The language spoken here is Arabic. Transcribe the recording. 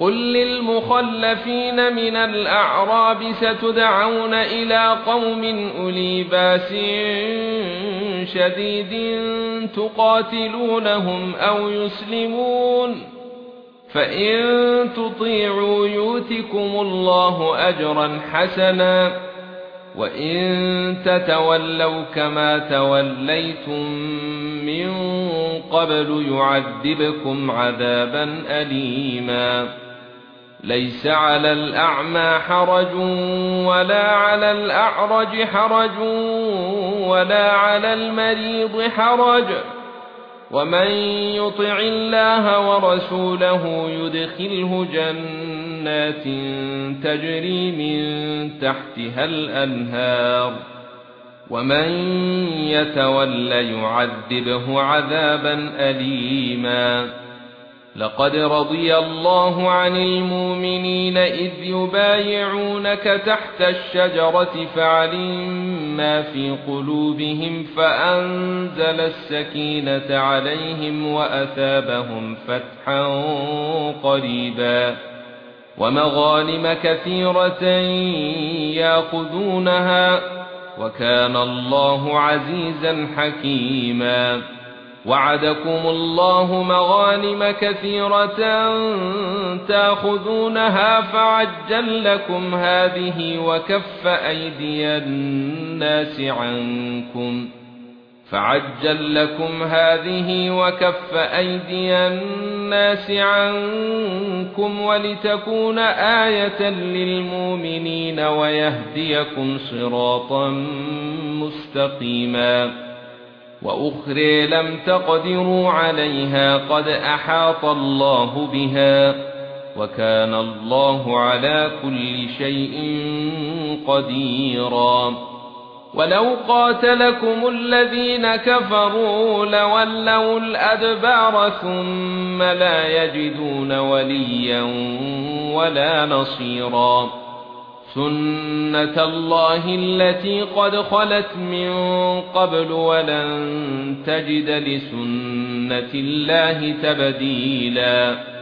قل للمخلفين من الأعراب ستدعون إلى قوم أولي بأس شديد تقاتلونهم أو يسلمون فإن تطيعوا يؤتكم الله أجرا حسنا وإن تتولوا كما توليتم من قبل يعذبكم عذابا أليما ليس على الأعمى حرج ولا على الأعرج حرج ولا على المريض حرج ومن يطع الله ورسوله يدخله جنات تجري من تحتها الأنهار ومن يتول يعذبه عذابا أليما لقد رضي الله عن المؤمنين إذ يبايعونك تحت الشجرة فعلم ما في قلوبهم فأنزل السكينة عليهم وأثابهم فتحا قريبا ومغانم كثيرة يأخذونها وكان الله عزيزا حكيما وعدكم الله مغانم كثيرة تأخذونها فعجل لكم هذه وكف أيدي الناس عنكم ولتكون آية للمؤمنين ويهديكم صراطا مستقيما وأخرى لم تقدروا عليها قد أحاط الله بها وكان الله على كل شيء قديرا ولو قاتلكم الذين كفروا لولوا الأدبار ثم لا يجدون وليا ولا نصيرا سنة الله التي قد خلت من قبل ولن تجد لسنة الله تبديلا